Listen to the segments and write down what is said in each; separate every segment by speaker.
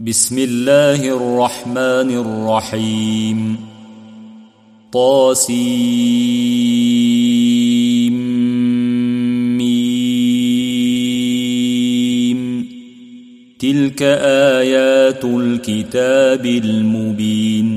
Speaker 1: بسم الله الرحمن الرحيم طاسيم تلك آيات الكتاب المبين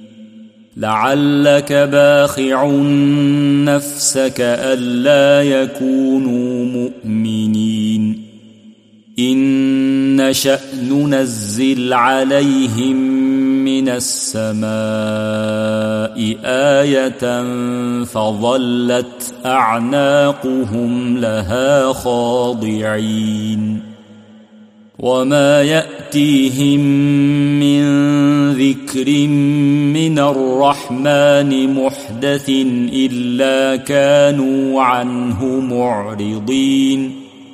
Speaker 1: لعلك باخع نفسك ألا يكونوا مؤمنين إن نشأ ننزل عليهم من السماء آية فظلت أعناقهم لها خاضعين وما يأتيهم من ذكر من الرحمن محدث إلا كانوا عنه معرضين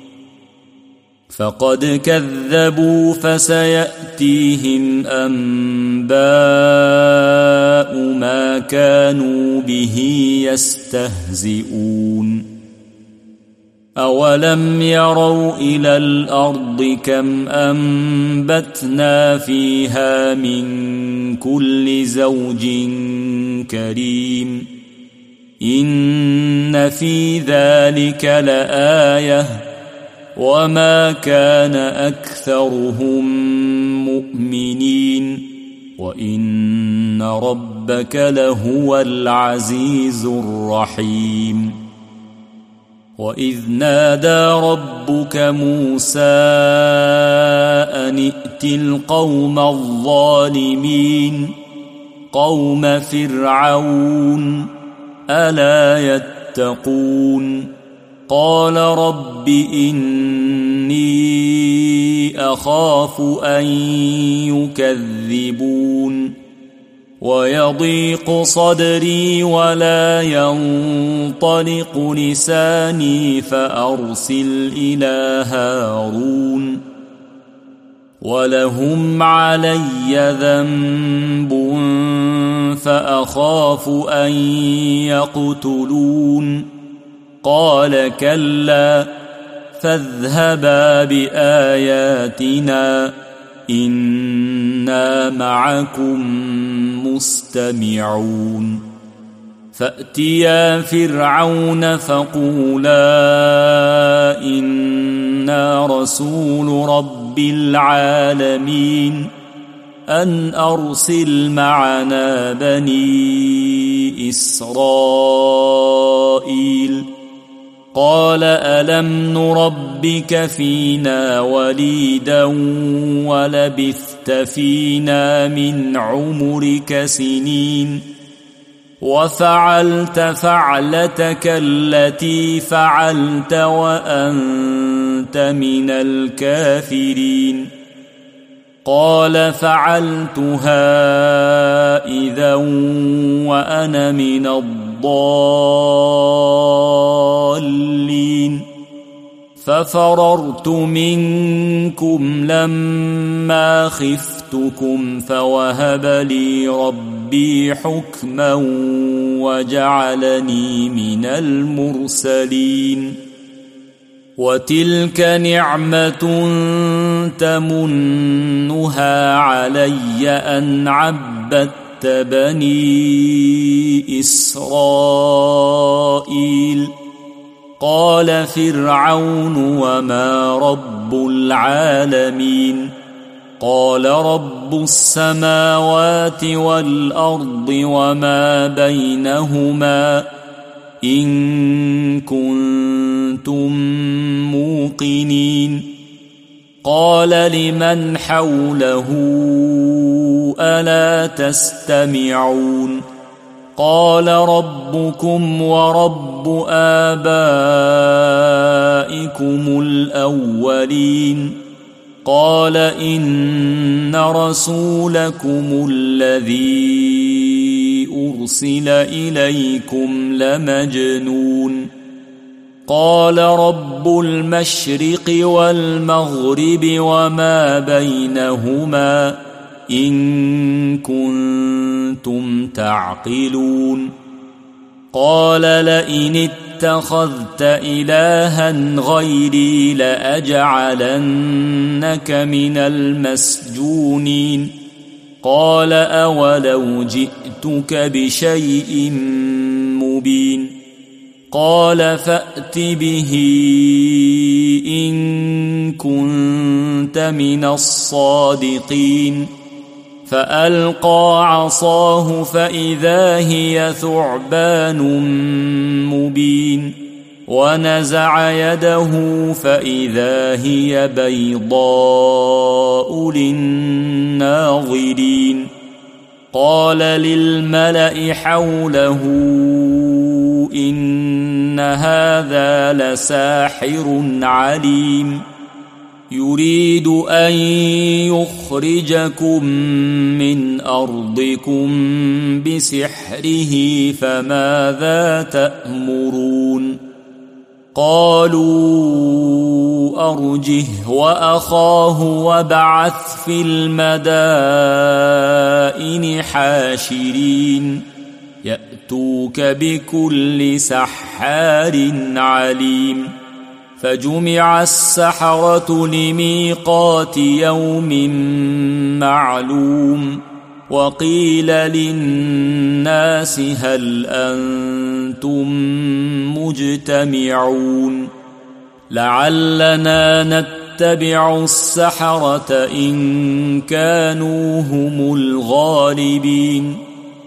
Speaker 1: فقد كذبوا فسيأتيهم أنباء ما كانوا به يستهزئون أولم يروا إلى الأرض كم أنبتنا فيها من كل زوج كريم إن في ذلك لآية وما كان أكثرهم مؤمنين وإن ربك لهو العزيز الرحيم وإذ نادى ربك موسى أن ائت القوم الظالمين قوم فرعون ألا يتقون قال رب إني أخاف أن يكذبون ويضيق صدري ولا ينطلق لساني فأرسل إلى هارون ولهم علي ذنب فأخاف أن يقتلون قال كلا فاذهبا بآياتنا إنا معكم مستمعون فأتيا فرعون فقولا إنا رسول رب العالمين أن أرسل معنا بني إسرائيل قال ألم نربك فينا وليدا ولبثت فينا من عمرك سنين وفعلت فعلتك التي فعلت وأنت من الكافرين قال فعلتها إذا وأنا من الضالين ففررت منكم لما خفتكم فوهب لي ربي حكما وجعلني من المرسلين وتلك نعمة تمنها علي أن عبدت بني إسرائيل قال فرعون وما رب العالمين قال رب السماوات والأرض وما بينهما إن كنتم موقنين قال لمن حوله ألا تستمعون قال ربكم ورب آبائكم الأولين قال إن رسولكم الذي أرسل إليكم لمجنون قال رب المشرق والمغرب وما بينهما إن كنتم تعقلون قال لئن اتخذت إلها غيري لأجعلنك من المسجونين قال أولو جئتك بشيء مبين قال فأت به إن كنت من الصادقين فألقى عصاه فإذا هي ثعبان مبين ونزع يده فإذا هي بيضاء للناظرين قال للملأ حوله إن هذا لساحر عليم يريد أن يخرجكم من أرضكم بسحره فماذا تأمرون قالوا أرجه وأخاه وابعث في المدائن حاشرين يأتوك بكل سحار عليم فجمع السحرة لميقات يوم معلوم وقيل للناس هل أنتم مجتمعون لعلنا نتبع السحرة إن كانوا هم الغالبين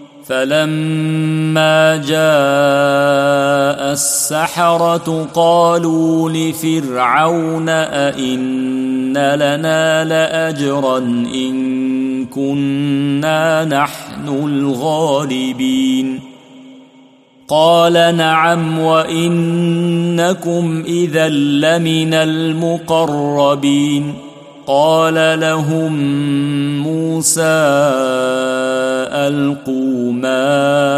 Speaker 1: فلما جاء السحرة قالوا لفرعون أئن لنا لأجرا إن كنا نحن الغالبين قال نعم وإنكم إذا لمن المقربين قال لهم موسى ألقوا ما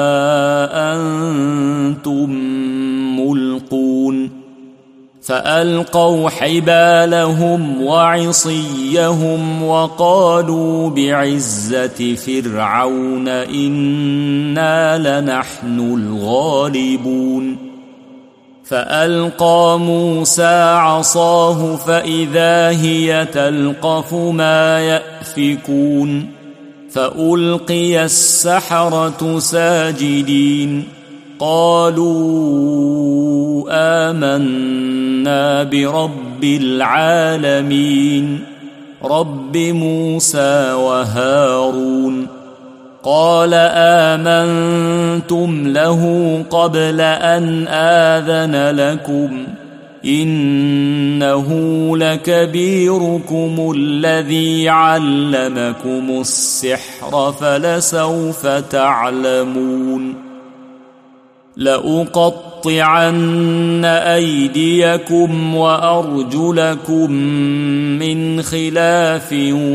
Speaker 1: أنتم ملقون فألقوا حبالهم وعصيهم وقالوا بعزة فرعون إنا لنحن الغالبون فألقى موسى عصاه فإذا هي تلقف ما يأفكون فألقي السحرة ساجدين قالوا آمنا برب العالمين رب موسى وهارون قال آمنتم له قبل أن آذن لكم إنه لكبيركم الذي علمكم السحر فلسوف تعلمون لأقطعن أيديكم وأرجلكم من خلاف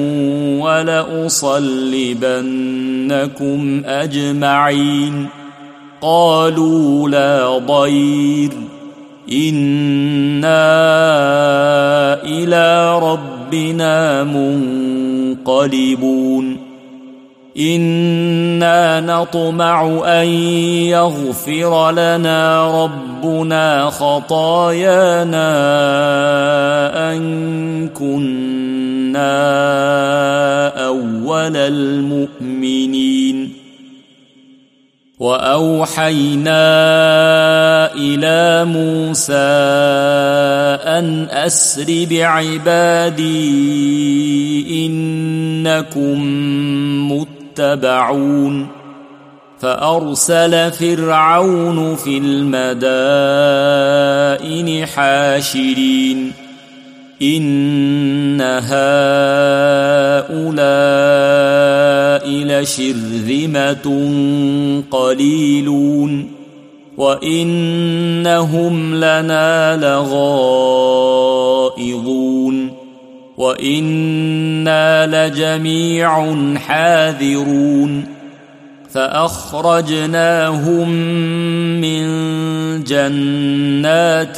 Speaker 1: ولأصلبنكم أجمعين قالوا لا ضير إنا إلى ربنا منقلبون إنا نطمع أن يغفر لنا ربنا خطايانا أن كنا أول المؤمنين وأوحينا إلى موسى أن أسر بعبادي إنكم متبعون فأرسل فرعون في المدائن حاشرين إن هؤلاء لشرذمة قليلون وإنهم لنا لغائظون وإنا لجميع حاذرون فأخرجناهم من جنات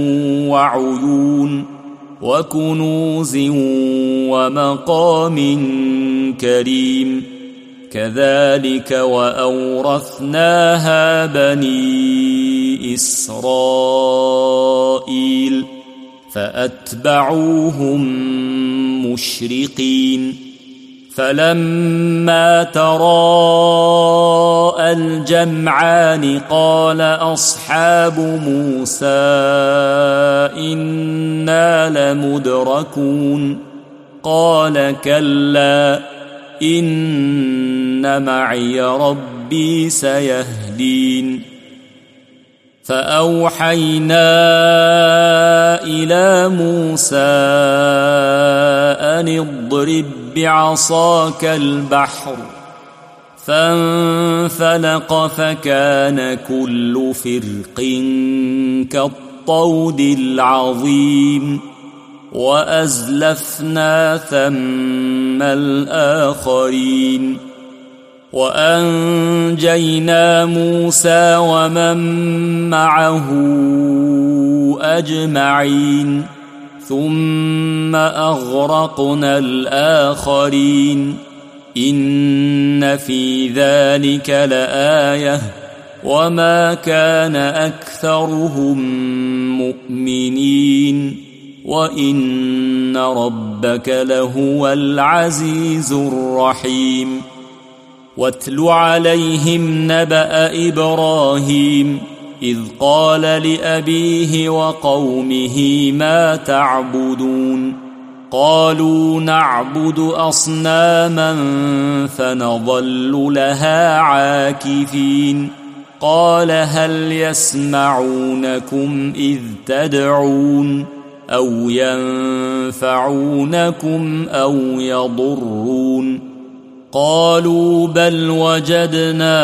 Speaker 1: وعيون وكنوز ومقام كريم كذلك وأورثناها بني إسرائيل فأتبعوهم مشرقين فلما تراءى الجمعان قال أصحاب موسى إنا لمدركون قال كلا إن معي ربي سيهدين فأوحينا إلى موسى أن اضرب بعصاك البحر فانفلق فكان كل فرق كالطود العظيم وأزلفنا ثم الآخرين وأنجينا موسى ومن معه أجمعين ثم أغرقنا الآخرين إن في ذلك لآية وما كان أكثرهم مؤمنين وإن ربك لهو العزيز الرحيم واتل عليهم نبأ إبراهيم إذ قال لأبيه وقومه ما تعبدون قالوا نعبد أصناما فنظل لها عاكفين قال هل يسمعونكم إذ تدعون أو ينفعونكم أو يضرون قالوا بل وجدنا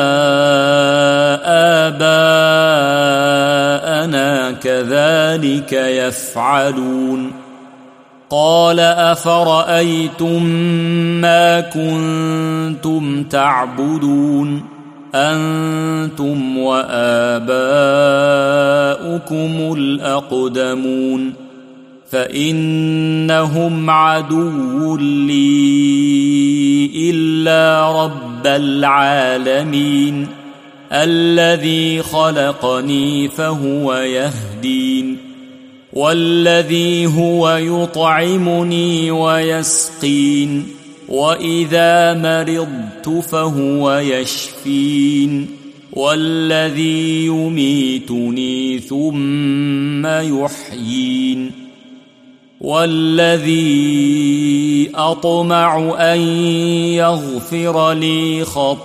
Speaker 1: آباءنا كذلك يفعلون قال أفرأيتم ما كنتم تعبدون أنتم وآباؤكم الأقدمون فإنهم عدو لي إلا رب العالمين الذي خلقني فهو يهدين والذي هو يطعمني ويسقين وإذا مرضت فهو يشفين والذي يميتني ثم يحيين والذي أطمع أن يغفر لي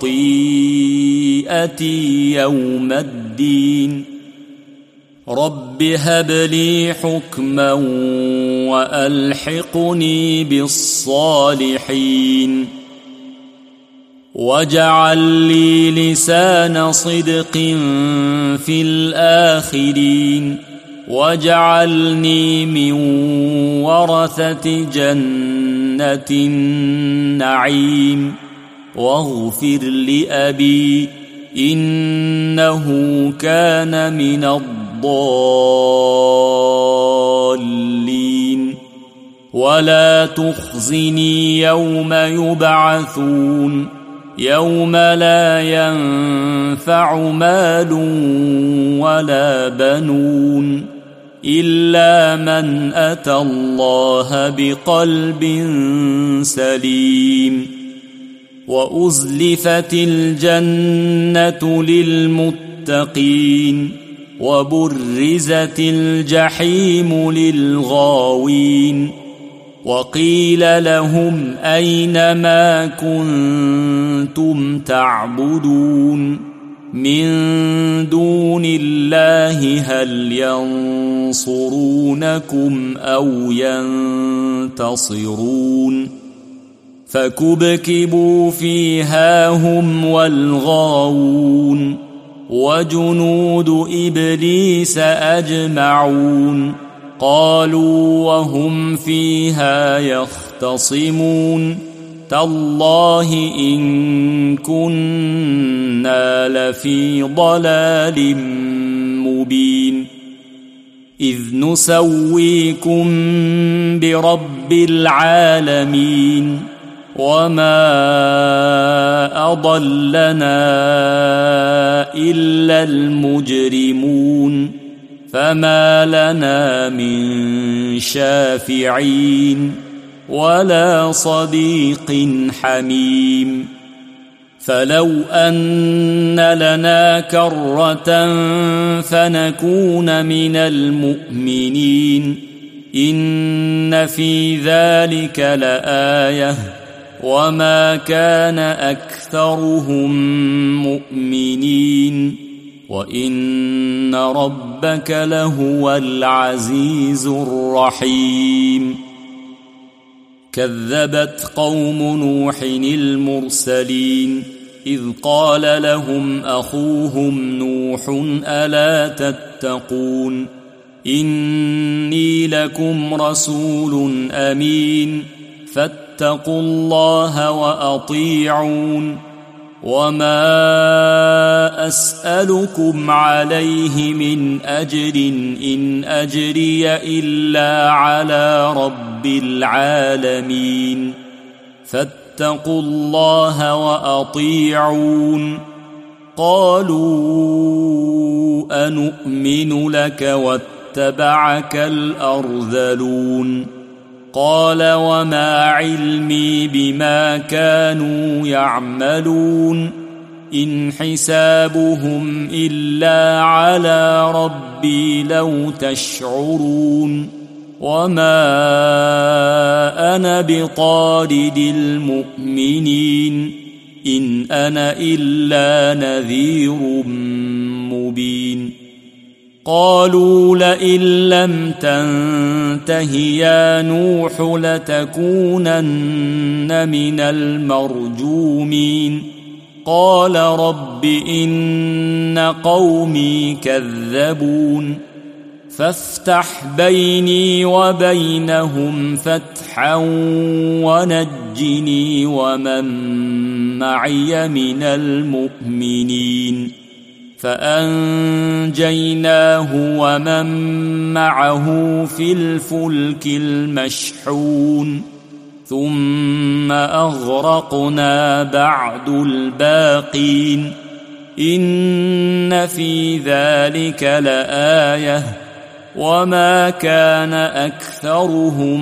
Speaker 1: خطيئتي يوم الدين رب هب لي حكما وألحقني بالصالحين واجعل لي لسان صدق في الآخرين واجعلني من ورثة جنة النعيم واغفر لأبي إنه كان من الضالين ولا تخزني يوم يبعثون يوم لا ينفع مال ولا بنون إلا من أتى الله بقلب سليم وأزلفت الجنة للمتقين وبرزت الجحيم للغاوين وقيل لهم أين ما كنتم تعبدون من دون الله هل ينصرونكم أو ينتصرون فكبكبوا فيها هم والغاوون وجنود إبليس أجمعون قالوا وهم فيها يختصمون تالله إن كنا لفي ضلال مبين إذ نسويكم برب العالمين وما أضلنا إلا المجرمون فما لنا من شافعين ولا صديق حميم فلو أن لنا كرة فنكون من المؤمنين إن في ذلك لآية وما كان أكثرهم مؤمنين وإن ربك لهو العزيز الرحيم كذبت قوم نوح المرسلين إذ قال لهم أخوهم نوح ألا تتقون إني لكم رسول أمين فاتقوا الله وأطيعون وما أسألكم عليه من أجر إن أجري إلا على رب العالمين فاتقوا الله وأطيعون قالوا أنؤمن لك واتبعك الأرذلون قال وما علمي بما كانوا يعملون إن حسابهم إلا على ربي لو تشعرون وما أنا بطارد المؤمنين إن أنا إلا نذير مبين قالوا لئن لم تنته يا نوح لتكونن من المرجومين قال رب إن قومي كذبون فافتح بيني وبينهم فتحا ونجني ومن معي من المؤمنين فأنجيناه ومن معه في الفلك المشحون ثم أغرقنا بعد الباقين إن في ذلك لآية وما كان أكثرهم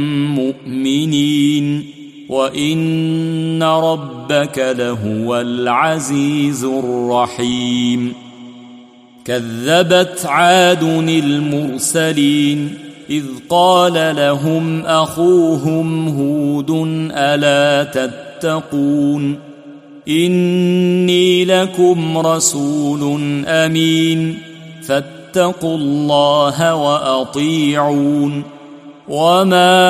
Speaker 1: مؤمنين وإن ربك لهو العزيز الرحيم كذبت عاد المرسلين إذ قال لهم أخوهم هود ألا تتقون إني لكم رسول أمين فاتقوا الله وأطيعون وما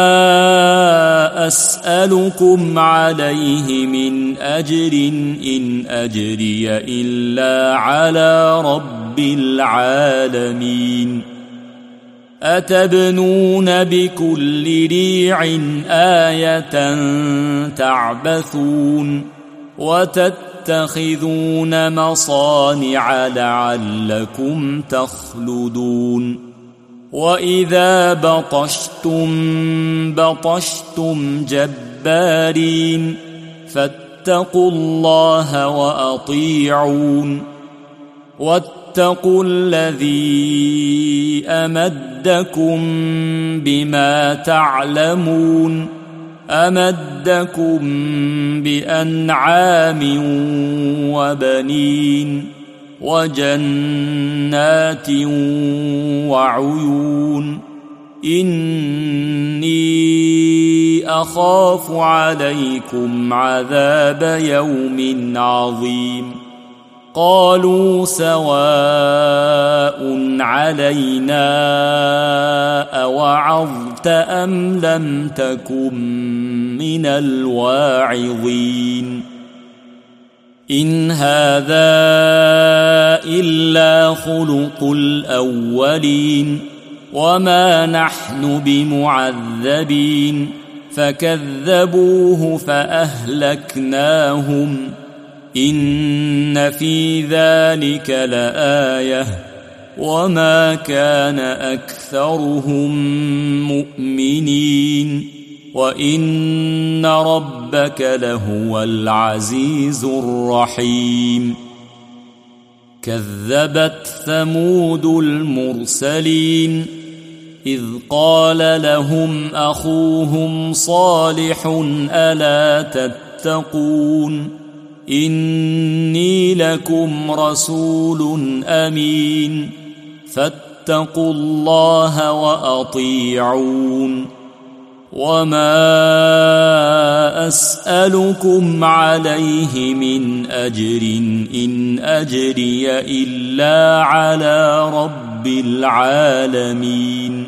Speaker 1: أسألكم عليه من أجر إن أجري إلا على رب العالمين أتبنون بكل ريع آية تعبثون وتتخذون مصانع لعلكم تخلدون وإذا بطشتم جبارين فاتقوا الله وأطيعون واتقوا الذي أمدكم بما تعلمون أمدكم بأنعام وبنين وجنات وعيون إني أخاف عليكم عذاب يوم عظيم قالوا سواء علينا أوعظت أم لم تكن من الواعظين إن هذا إلا خلق الأولين وما نحن بمعذبين فكذبوه فأهلكناهم إن في ذلك لآية وما كان أكثرهم مؤمنين وإن ربك لهو العزيز الرحيم كذبت ثمود المرسلين إذ قال لهم أخوهم صالح ألا تتقون إني لكم رسول أمين فاتقوا الله وأطيعون وما أسألكم عليه من أجر إن أجري إلا على رب العالمين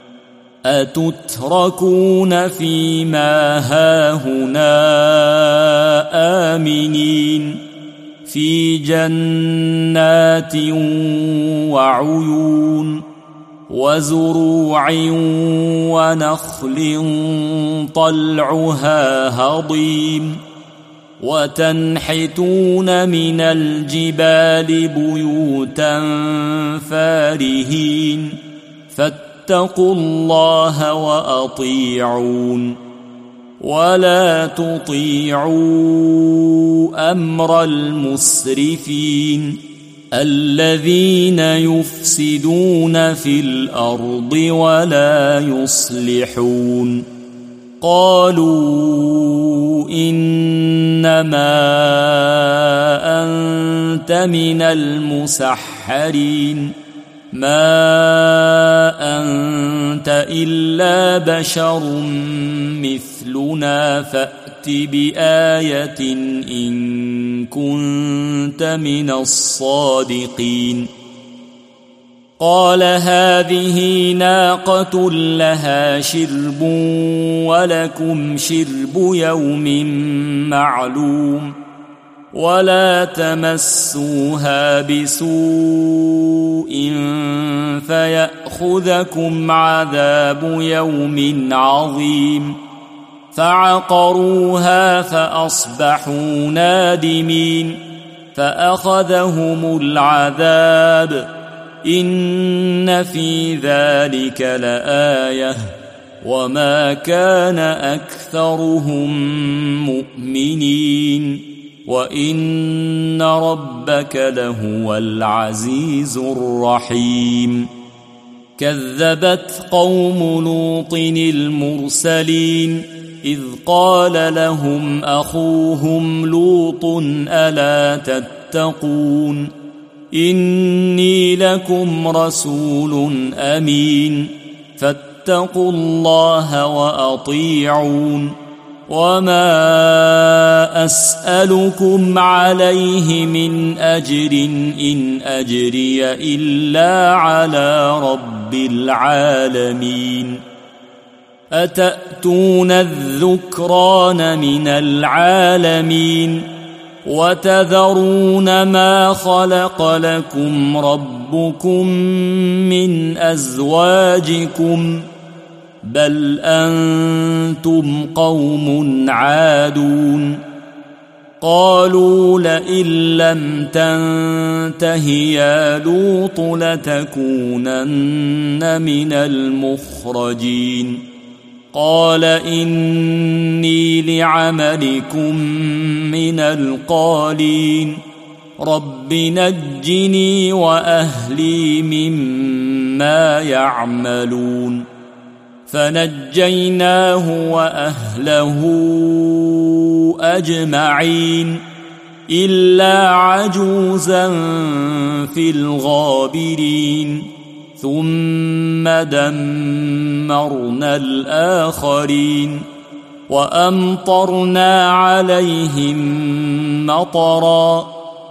Speaker 1: أتتركون فيما هاهنا آمنين في جنات وعيون وزروع ونخل طلعها هضيم وتنحتون من الجبال بيوتا فارهين فاتقوا الله وأطيعون ولا تطيعوا أمر المسرفين الذين يفسدون في الأرض ولا يصلحون قالوا إنما أنت من المسحرين ما أنت إلا بشر مثلنا فأت بآية إن كنت من الصادقين قال هذه ناقة لها شرب ولكم شرب يوم معلوم ولا تمسوها بسوء فيأخذكم عذاب يوم عظيم فعقروها فأصبحوا نادمين فأخذهم العذاب إن في ذلك لآية وما كان أكثرهم مؤمنين وإن ربك لهو العزيز الرحيم كذبت قوم لوط المرسلين إذ قال لهم أخوهم لوط ألا تتقون إني لكم رسول أمين فاتقوا الله وأطيعون وما أسألكم عليه من أجر إن أجري إلا على رب العالمين أتأتون الذكران من العالمين وتذرون ما خلق لكم ربكم من أزواجكم بل أنتم قوم عادون قالوا لئن لم تنته يا لوط لتكونن من المخرجين قال إني لعملكم من القالين رب نجني وأهلي مما يعملون فنجيناه وأهله أجمعين إلا عجوزا في الغابرين ثم دمرنا الآخرين وأمطرنا عليهم مطرا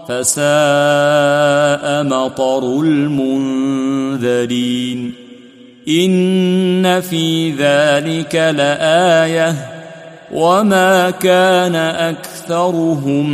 Speaker 1: فساء مطر المنذرين إن في ذلك لآية وما كان أكثرهم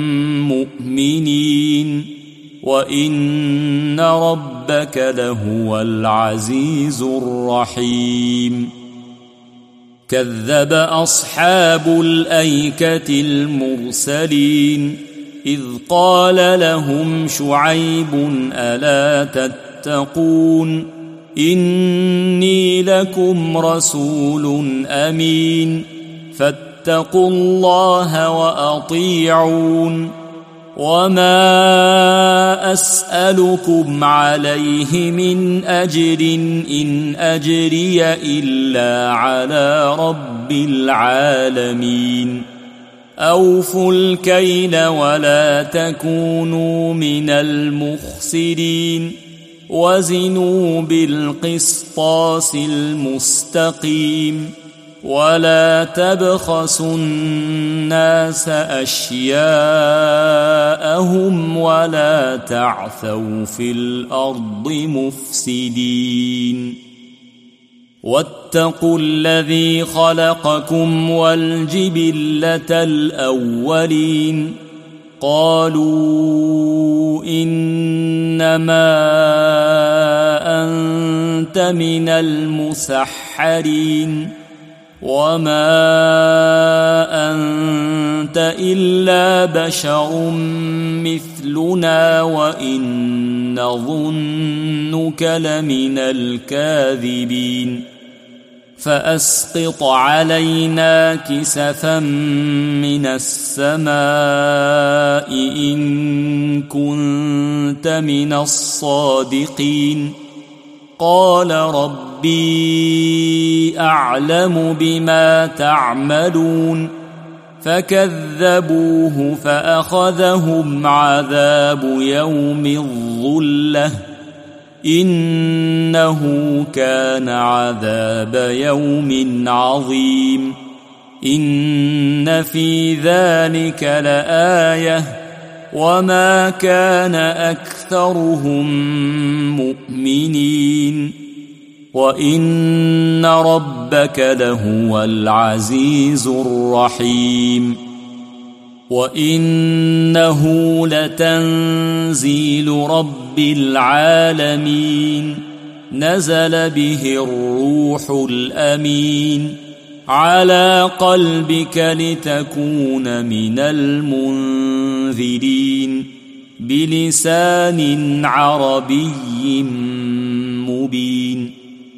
Speaker 1: مؤمنين وإن ربك لهو العزيز الرحيم كذب أصحاب الأيكة المرسلين إذ قال لهم شعيب ألا تتقون إني لكم رسول أمين فاتقوا الله وأطيعون وما أسألكم عليه من أجر إن أجري إلا على رب العالمين أوفوا الكيل ولا تكونوا من المخسرين وزنوا بالقسطاس المستقيم ولا تبخسوا الناس أشياءهم ولا تعثوا في الأرض مفسدين واتقوا الذي خلقكم والجبلة الأولين قالوا إنما أنت من المسحرين وما أنت إلا بشر مثلنا وإن نظنك لمن الكاذبين فأسقط علينا كسفا من السماء إن كنت من الصادقين قال ربي أعلم بما تعملون فكذبوه فأخذهم عذاب يوم الظلة إنه كان عذاب يوم عظيم إن في ذلك لآية وما كان أكثرهم مؤمنين وإن ربك لهو العزيز الرحيم وإنه لتنزيل رب العالمين نزل به الروح الأمين على قلبك لتكون من المنذرين بلسان عربي مبين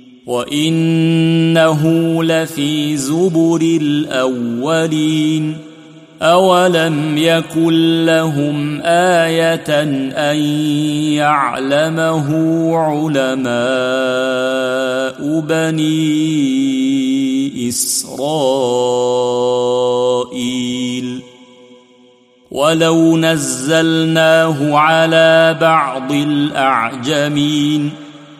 Speaker 1: وإنه لفي زبر الأولين أولم يكن لهم آية أن يعلمه علماء بني إسرائيل ولو نزلناه على بعض الأعجمين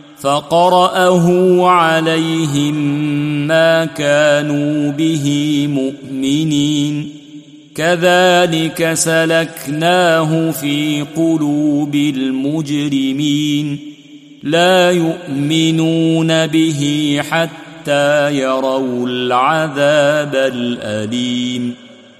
Speaker 1: فقرأه عليهم ما كانوا به مؤمنين كذلك سلكناه في قلوب المجرمين لا يؤمنون به حتى يروا العذاب الأليم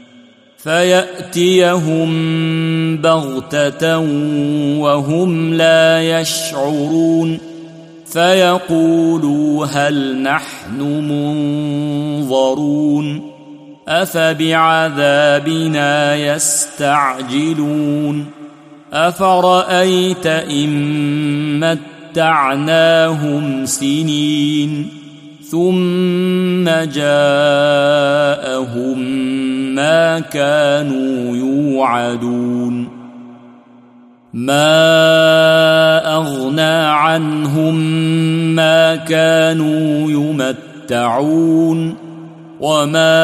Speaker 1: فيأتيهم بغتة وهم لا يشعرون فيقولوا هل نحن منظرون أفبعذابنا يستعجلون أفرأيت إن متعناهم سنين ثم جاءهم ما كانوا يوعدون ما أغنى عنهم ما كانوا يمتعون وما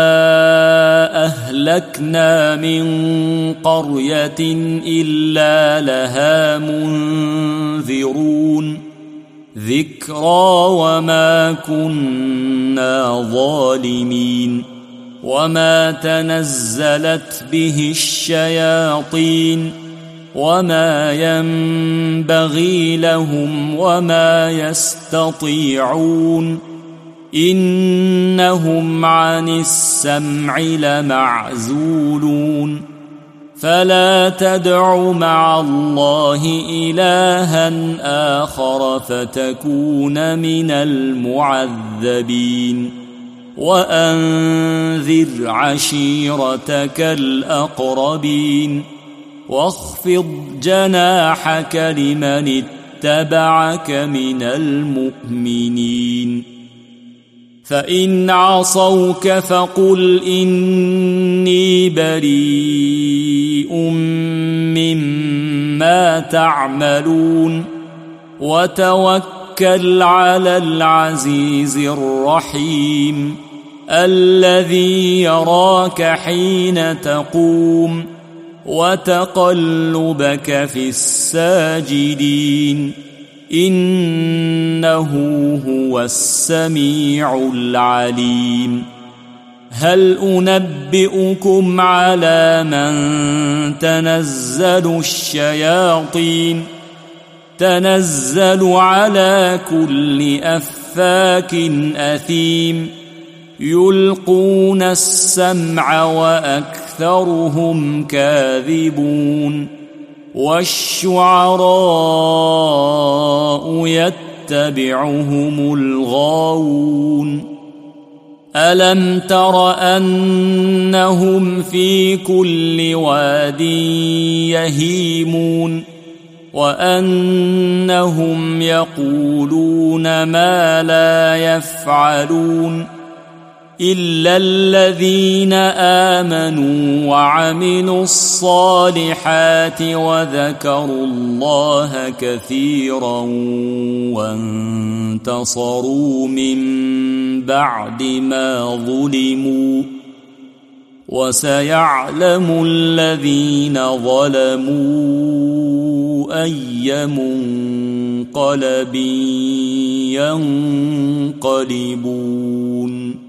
Speaker 1: أهلكنا من قرية إلا لها منذرون ذكرى وما كنا ظالمين وما تنزلت به الشياطين وما ينبغي لهم وما يستطيعون إنهم عن السمع لمعزولون فلا تدع مع الله إلها آخر فتكون من المعذبين وأنذر عشيرتك الأقربين واخفض جناحك لمن اتبعك من المؤمنين فإن عصوك فقل إني بريء مما تعملون وتوكل على العزيز الرحيم الذي يراك حين تقوم وتقلبك في الساجدين إنه هو السميع العليم هل أنبئكم على من تنزل الشياطين تنزل على كل أفاك أثيم يلقون السمع وأكثرهم كاذبون والشعراء يتبعهم الغاوون ألم تر أنهم في كل واد يهيمون وأنهم يقولون ما لا يفعلون إلا الذين آمنوا وعملوا الصالحات وذكروا الله كثيرا وانتصروا من بعد ما ظلموا وسيعلم الذين ظلموا أي منقلب ينقلبون